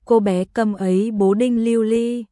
cô bé câm ấy bố đinh lưu ly.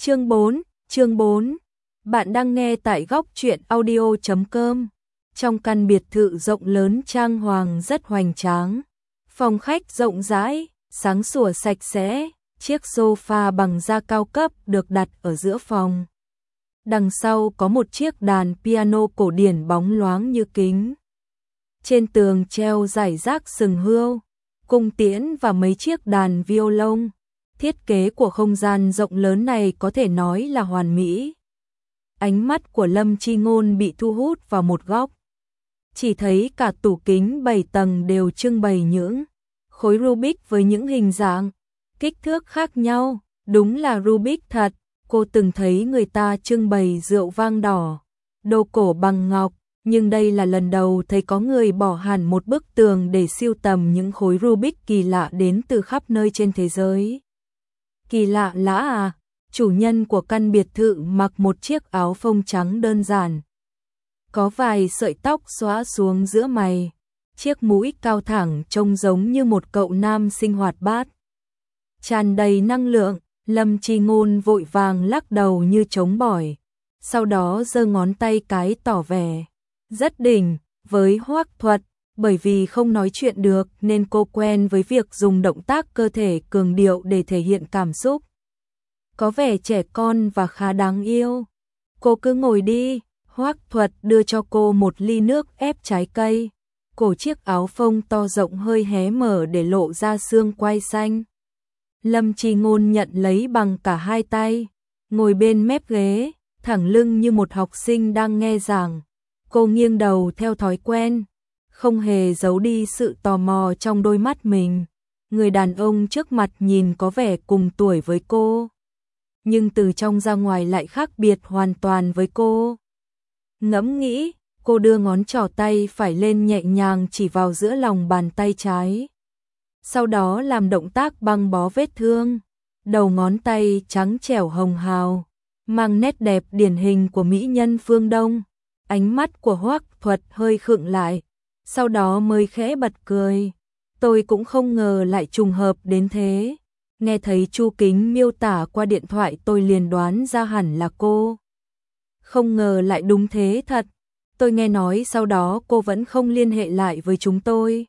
Chương 4. Bạn đang nghe tại góc truyện audio.com. Trong căn biệt thự rộng lớn trang hoàng rất hoành tráng. Phòng khách rộng rãi, sáng sủa sạch sẽ, chiếc sofa bằng da cao cấp được đặt ở giữa phòng. Đằng sau có một chiếc đàn piano cổ điển bóng loáng như kính. Trên tường treo rải rác sừng hươu, cung tiễn và mấy chiếc đàn violon. Thiết kế của không gian rộng lớn này có thể nói là hoàn mỹ. Ánh mắt của Lâm Chi Ngôn bị thu hút vào một góc. Chỉ thấy cả tủ kính 7 tầng đều trưng bày những khối Rubik với những hình dạng, kích thước khác nhau. Đúng là Rubik thật. Cô từng thấy người ta trưng bày rượu vang đỏ, đồ cổ bằng ngọc, nhưng đây là lần đầu thấy có người bỏ hẳn một bức tường để sưu tầm những khối Rubik kỳ lạ đến từ khắp nơi trên thế giới. Kỳ lạ lã à, chủ nhân của căn biệt thự mặc một chiếc áo phông trắng đơn giản. Có vài sợi tóc xõa xuống giữa mày, chiếc mũi cao thẳng trông giống như một cậu nam sinh hoạt bát. Tràn đầy năng lượng, Lâm Chi Ngôn vội vàng lắc đầu như trống bỏi, sau đó giơ ngón tay cái tỏ vẻ rất đỉnh với Hoắc thuật, bởi vì không nói chuyện được nên cô quen với việc dùng động tác cơ thể cường điệu để thể hiện cảm xúc. Có vẻ trẻ con và khá đáng yêu. Cô cứ ngồi đi, Hoắc thuật đưa cho cô một ly nước ép trái cây. Cổ chiếc áo phông to rộng hơi hé mở để lộ ra xương quai xanh. Lâm Chi Ngôn nhận lấy bằng cả hai tay, ngồi bên mép ghế, thẳng lưng như một học sinh đang nghe giảng. Cô nghiêng đầu theo thói quen, không hề giấu đi sự tò mò trong đôi mắt mình. Người đàn ông trước mặt nhìn có vẻ cùng tuổi với cô, nhưng từ trong ra ngoài lại khác biệt hoàn toàn với cô. Ngẫm nghĩ, cô đưa ngón trỏ tay phải lên nhẹ nhàng chỉ vào giữa lòng bàn tay trái. Sau đó làm động tác băng bó vết thương, đầu ngón tay trắng trẻo hồng hào, mang nét đẹp điển hình của mỹ nhân phương Đông. Ánh mắt của Hoắc thuật hơi khựng lại, sau đó mới khẽ bật cười. Tôi cũng không ngờ lại trùng hợp đến thế. Nghe thấy Chu Kính miêu tả qua điện thoại tôi liền đoán ra hẳn là cô. Không ngờ lại đúng thế thật. Tôi nghe nói sau đó cô vẫn không liên hệ lại với chúng tôi.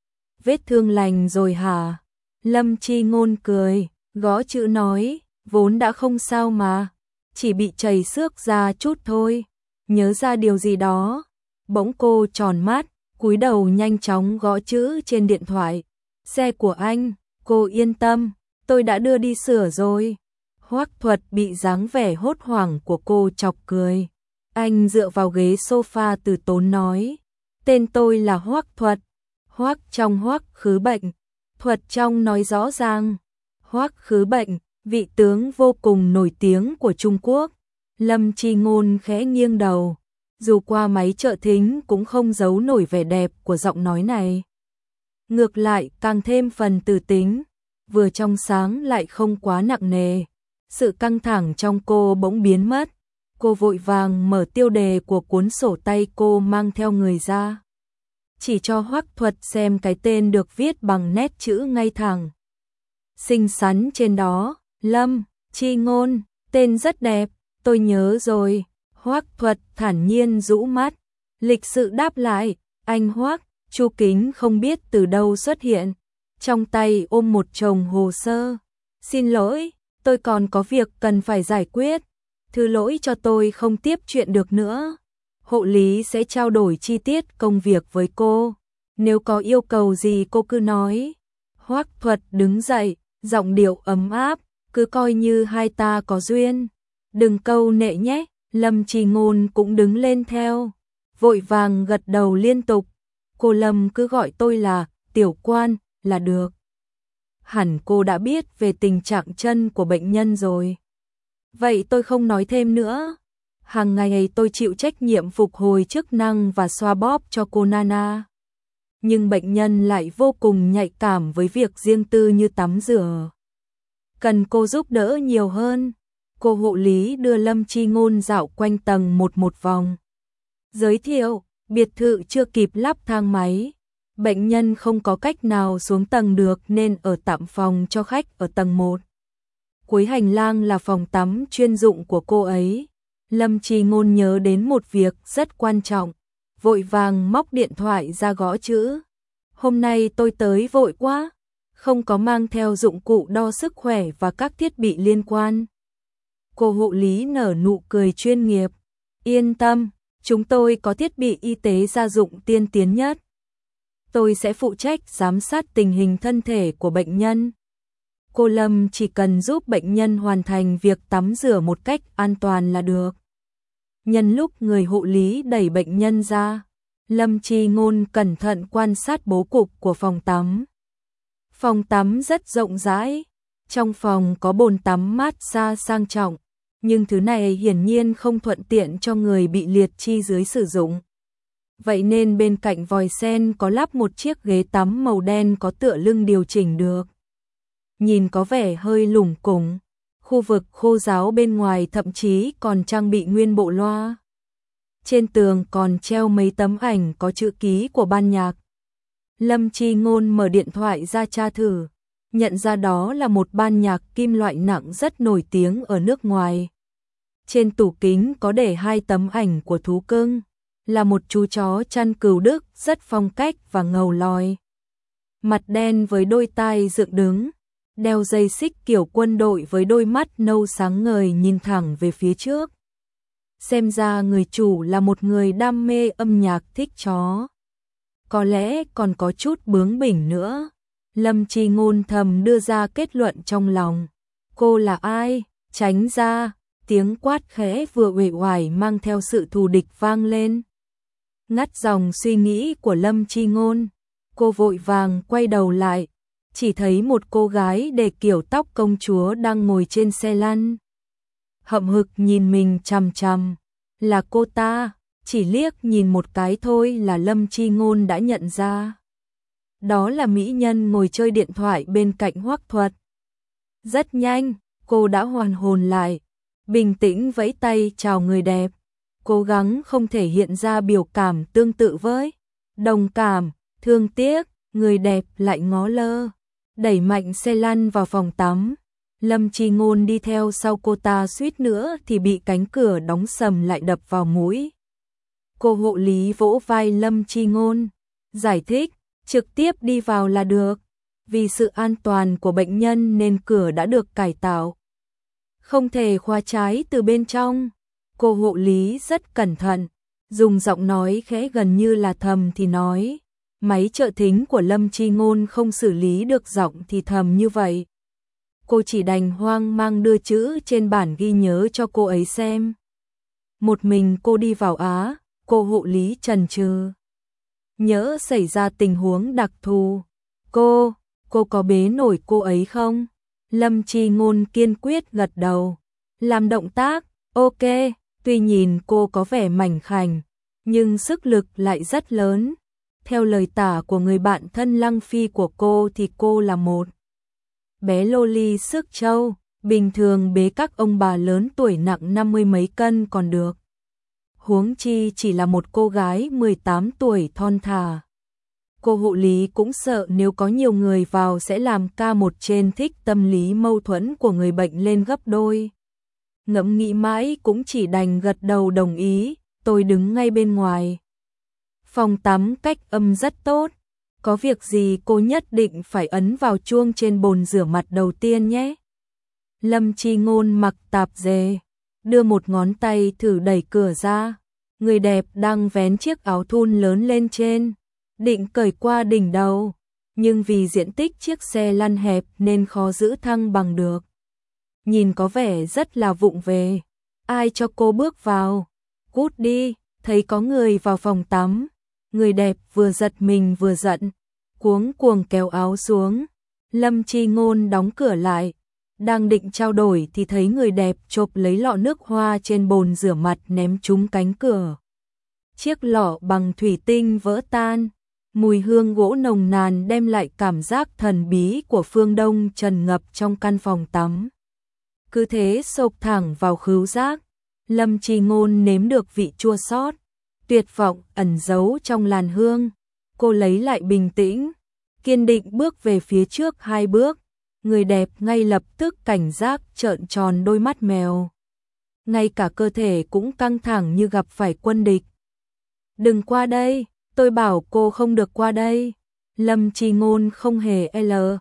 Vết thương lành rồi hả? Lâm Chi Ngôn cười, gõ chữ nói, vốn đã không sao mà, chỉ bị chảy xước ra chút thôi. Nhớ ra điều gì đó, bỗng cô tròn mắt, cúi đầu nhanh chóng gõ chữ trên điện thoại. Xe của anh, cô yên tâm, tôi đã đưa đi sửa rồi. Hoắc thuật bị dáng vẻ hốt hoảng của cô chọc cười. Anh dựa vào ghế sofa từ tốn nói, tên tôi là Hoắc thuật. Hoắc trong Hoắc Khứ Bệnh, thuật trong nói rõ ràng. Hoắc Khứ Bệnh, vị tướng vô cùng nổi tiếng của Trung Quốc. Lâm Chi Ngôn khẽ nghiêng đầu, dù qua máy trợ thính cũng không giấu nổi vẻ đẹp của giọng nói này. Ngược lại càng thêm phần từ tính, vừa trong sáng lại không quá nặng nề. Sự căng thẳng trong cô bỗng biến mất, cô vội vàng mở tiêu đề của cuốn sổ tay cô mang theo người ra. Chỉ cho Hoắc thuật xem cái tên được viết bằng nét chữ ngay thẳng, xinh xắn trên đó, Lâm Chi Ngôn, tên rất đẹp, tôi nhớ rồi. Hoắc thuật thản nhiên rũ mắt, lịch sự đáp lại, anh Hoắc. Chu Kính không biết từ đâu xuất hiện, trong tay ôm một chồng hồ sơ. Xin lỗi, tôi còn có việc cần phải giải quyết, thứ lỗi cho tôi không tiếp chuyện được nữa. Hộ lý sẽ trao đổi chi tiết công việc với cô, nếu có yêu cầu gì cô cứ nói. Hoắc thuật đứng dậy, giọng điệu ấm áp, cứ coi như hai ta có duyên, đừng câu nệ nhé. Lâm Chi Ngôn cũng đứng lên theo, vội vàng gật đầu liên tục. Cô Lâm cứ gọi tôi là tiểu quan là được. Hẳn cô đã biết về tình trạng chân của bệnh nhân rồi. Vậy tôi không nói thêm nữa. Hàng ngày tôi chịu trách nhiệm phục hồi chức năng và xoa bóp cho cô Nana. Nhưng bệnh nhân lại vô cùng nhạy cảm với việc riêng tư như tắm rửa. Cần cô giúp đỡ nhiều hơn. Cô hộ lý đưa Lâm Chi Ngôn dạo quanh tầng một vòng. Giới thiệu, biệt thự chưa kịp lắp thang máy. Bệnh nhân không có cách nào xuống tầng được nên ở tạm phòng cho khách ở tầng 1. Cuối hành lang là phòng tắm chuyên dụng của cô ấy. Lâm Chi Ngôn nhớ đến một việc rất quan trọng, vội vàng móc điện thoại ra gõ chữ. Hôm nay tôi tới vội quá, không có mang theo dụng cụ đo sức khỏe và các thiết bị liên quan. Cô hộ lý nở nụ cười chuyên nghiệp. Yên tâm, chúng tôi có thiết bị y tế gia dụng tiên tiến nhất. Tôi sẽ phụ trách giám sát tình hình thân thể của bệnh nhân. Cô Lâm chỉ cần giúp bệnh nhân hoàn thành việc tắm rửa một cách an toàn là được. Nhân lúc người hộ lý đẩy bệnh nhân ra, Lâm Chi Ngôn cẩn thận quan sát bố cục của phòng tắm. Phòng tắm rất rộng rãi, trong phòng có bồn tắm mát xa sang trọng, nhưng thứ này hiển nhiên không thuận tiện cho người bị liệt chi dưới sử dụng. Vậy nên bên cạnh vòi sen có lắp một chiếc ghế tắm màu đen có tựa lưng điều chỉnh được. Nhìn có vẻ hơi lủng củng. Khu vực khô ráo bên ngoài thậm chí còn trang bị nguyên bộ loa. Trên tường còn treo mấy tấm ảnh có chữ ký của ban nhạc. Lâm Chi Ngôn mở điện thoại ra tra thử, nhận ra đó là một ban nhạc kim loại nặng rất nổi tiếng ở nước ngoài. Trên tủ kính có để 2 tấm ảnh của thú cưng, là một chú chó chăn cừu Đức rất phong cách và ngầu lòi. Mặt đen với đôi tai dựng đứng, đeo dây xích kiểu quân đội với đôi mắt nâu sáng ngời nhìn thẳng về phía trước. Xem ra người chủ là một người đam mê âm nhạc thích chó. Có lẽ còn có chút bướng bỉnh nữa. Lâm Chi Ngôn thầm đưa ra kết luận trong lòng. Cô là ai? Tránh ra, tiếng quát khẽ vừa uể oải mang theo sự thù địch vang lên. Ngắt dòng suy nghĩ của Lâm Chi Ngôn, cô vội vàng quay đầu lại, chỉ thấy một cô gái để kiểu tóc công chúa đang ngồi trên xe lăn. Hậm hực nhìn mình chằm chằm, là cô ta, chỉ liếc nhìn một cái thôi là Lâm Chi Ngôn đã nhận ra. Đó là mỹ nhân ngồi chơi điện thoại bên cạnh Hoắc Thuật. Rất nhanh, cô đã hoàn hồn lại, bình tĩnh vẫy tay chào người đẹp, cố gắng không thể hiện ra biểu cảm tương tự với đồng cảm, thương tiếc, người đẹp lại ngó lơ, đẩy mạnh xe lăn vào phòng tắm. Lâm Chi Ngôn đi theo sau cô ta suýt nữa thì bị cánh cửa đóng sầm lại đập vào mũi. Cô hộ lý vỗ vai Lâm Chi Ngôn, giải thích, trực tiếp đi vào là được, vì sự an toàn của bệnh nhân nên cửa đã được cải tạo. Không thể khóa trái từ bên trong. Cô hộ lý rất cẩn thận, dùng giọng nói khẽ gần như là thầm thì nói. Máy trợ thính của Lâm Chi Ngôn không xử lý được giọng thì thầm như vậy. Cô chỉ đành hoang mang đưa chữ trên bản ghi nhớ cho cô ấy xem. Một mình cô đi vào Á, cô hộ lý chần chừ. Nhỡ xảy ra tình huống đặc thù. Cô có bế nổi cô ấy không? Lâm Chi Ngôn kiên quyết gật đầu. Làm động tác, ok, tuy nhìn cô có vẻ mảnh khảnh, nhưng sức lực lại rất lớn. Theo lời tả của người bạn thân Lăng Phi của cô thì cô là một bé loli sức trâu, bình thường bế các ông bà lớn tuổi nặng 50 mấy cân còn được. Huống chi chỉ là một cô gái 18 tuổi thon thả. Cô hộ lý cũng sợ nếu có nhiều người vào sẽ làm ca một trên thích tâm lý mâu thuẫn của người bệnh lên gấp đôi. Ngẫm nghĩ mãi cũng chỉ đành gật đầu đồng ý, tôi đứng ngay bên ngoài. Phòng tắm cách âm rất tốt, có việc gì cô nhất định phải ấn vào chuông trên bồn rửa mặt đầu tiên nhé. Lâm Chi Ngôn mặc tạp dề, đưa một ngón tay thử đẩy cửa ra. Người đẹp đang vén chiếc áo thun lớn lên trên, định cởi qua đỉnh đầu, nhưng vì diện tích chiếc xe lăn hẹp nên khó giữ thăng bằng được. Nhìn có vẻ rất là vụng về. Ai cho cô bước vào? Cút đi, thấy có người vào phòng tắm. Người đẹp vừa giật mình vừa giận, cuống cuồng kéo áo xuống. Lâm Chi Ngôn đóng cửa lại, đang định trao đổi thì thấy người đẹp chộp lấy lọ nước hoa trên bồn rửa mặt ném trúng cánh cửa. Chiếc lọ bằng thủy tinh vỡ tan, mùi hương gỗ nồng nàn đem lại cảm giác thần bí của phương Đông tràn ngập trong căn phòng tắm. Cứ thế xộc thẳng vào khứu giác, Lâm Chi Ngôn nếm được vị chua xót, tuyệt vọng ẩn giấu trong làn hương. Cô lấy lại bình tĩnh, kiên định bước về phía trước 2 bước. Người đẹp ngay lập tức cảnh giác trợn tròn đôi mắt mèo. Ngay cả cơ thể cũng căng thẳng như gặp phải quân địch. Đừng qua đây, tôi bảo cô không được qua đây. Lâm Chi Ngôn không hề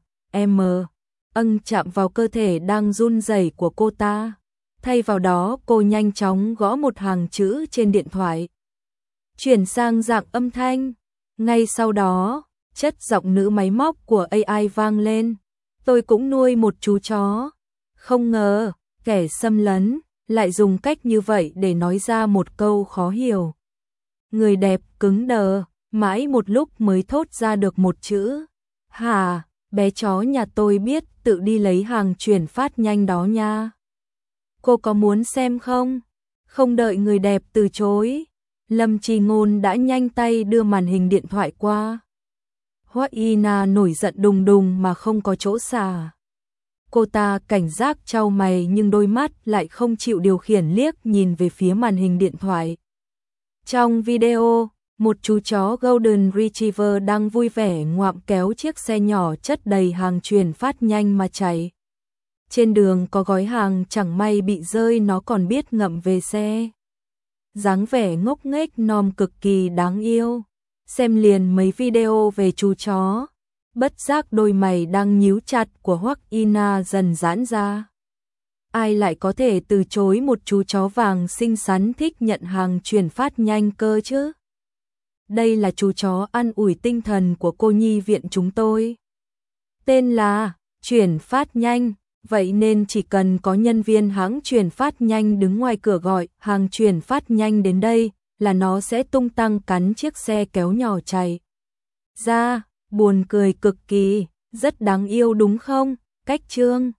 chạm vào cơ thể đang run rẩy của cô ta. Thay vào đó cô nhanh chóng gõ một hàng chữ trên điện thoại. Chuyển sang dạng âm thanh. Ngay sau đó, chất giọng nữ máy móc của AI vang lên. Tôi cũng nuôi một chú chó. Không ngờ, kẻ xâm lấn lại dùng cách như vậy để nói ra một câu khó hiểu. Người đẹp cứng đờ, mãi một lúc mới thốt ra được một chữ. Hả, bé chó nhà tôi biết tự đi lấy hàng chuyển phát nhanh đó nha. Cô có muốn xem không? Không đợi người đẹp từ chối, Lâm Chi Ngôn đã nhanh tay đưa màn hình điện thoại qua. Hoắc Y Na nổi giận đùng đùng mà không có chỗ xả. Cô ta cảnh giác chau mày nhưng đôi mắt lại không chịu điều khiển liếc nhìn về phía màn hình điện thoại. Trong video, một chú chó Golden Retriever đang vui vẻ ngoạm kéo chiếc xe nhỏ chất đầy hàng chuyển phát nhanh mà chạy. Trên đường có gói hàng chẳng may bị rơi nó còn biết ngậm về xe. Dáng vẻ ngốc nghếch nom cực kỳ đáng yêu. Xem liền mấy video về chú chó, bất giác đôi mày đang nhíu chặt của Hoắc Y Na dần giãn ra. Ai lại có thể từ chối một chú chó vàng xinh xắn thích nhận hàng chuyển phát nhanh cơ chứ? Đây là chú chó an ủi tinh thần của cô nhi viện chúng tôi. Tên là chuyển phát nhanh, vậy nên chỉ cần có nhân viên hãng chuyển phát nhanh đứng ngoài cửa gọi hàng chuyển phát nhanh đến đây là nó sẽ tung tăng cắn chiếc xe kéo nhỏ chạy ra, buồn cười cực kỳ, rất đáng yêu đúng không? Cách chương